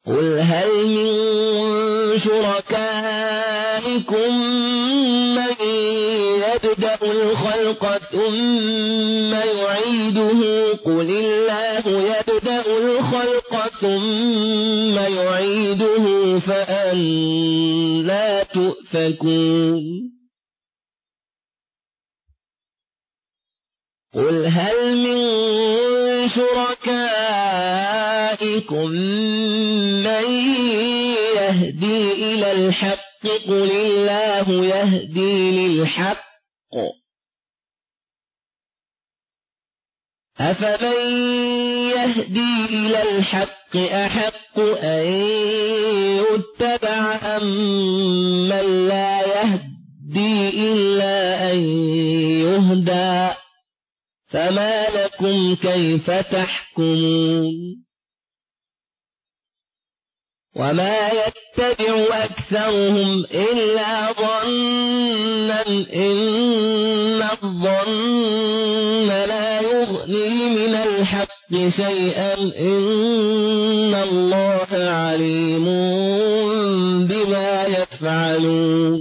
قل هل من شركائكم من يبدأ الخلق ثم يعيده قل الله يبدأ الخلق ثم يعيده فأنى تؤفكون قل هل من شركائكم من يهدي إلى الحق قل الله يهدي للحق أفمن يهدي إلى الحق أحق أن يتبع أم من لا يهدي إلا أن يهدى فما لكم كيف تحكمون وما يتبع أكثرهم إلا ظنا إن الظن لا يغني من الحق شيئا إن الله عليم بما يفعلون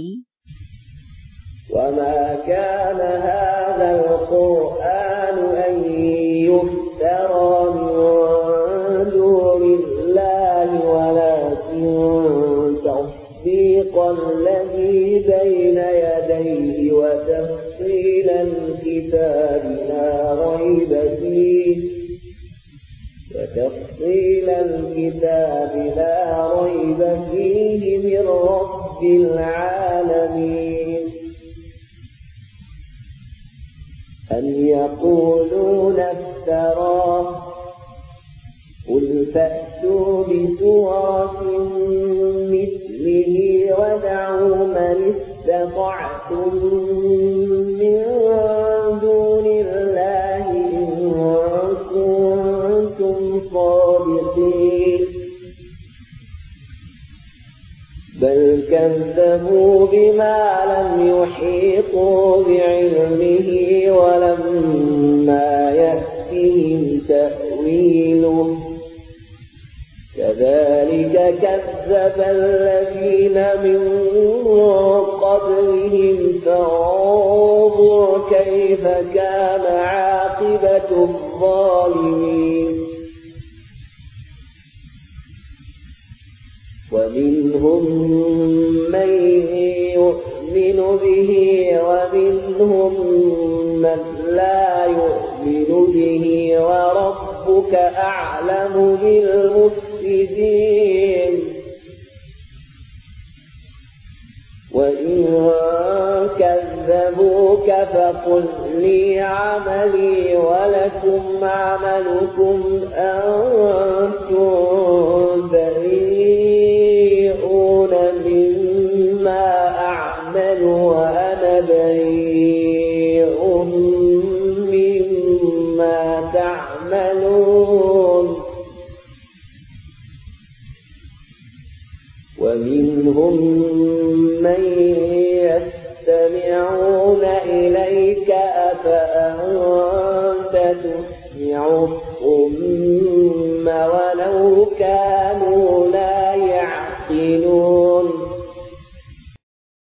وما كان هذا القرآن أن يفترى من دون الله ولكن تصديق الذي بين يديه وتفصيل الكتاب لا ريب فيه من رب العالمين أم يقولون افتراه قل فأتوا بسورة مثله وادعوا من استطعتم من دون الله إن كنتم صادقين بل كذبوا بما لم يحيطوا بعلمه ولما يأتهم تأويله كذلك كذب الذين من قبلهم فانظر كيف كان عاقبة الظالمين ومنهم من يؤمن به ومنهم من لا يؤمن به وربك أعلم بالمفسدين وإن كذبوك فقل لي عملي ولكم عملكم أنتم بريئون مما أعمل وأنا بريء مما تعملون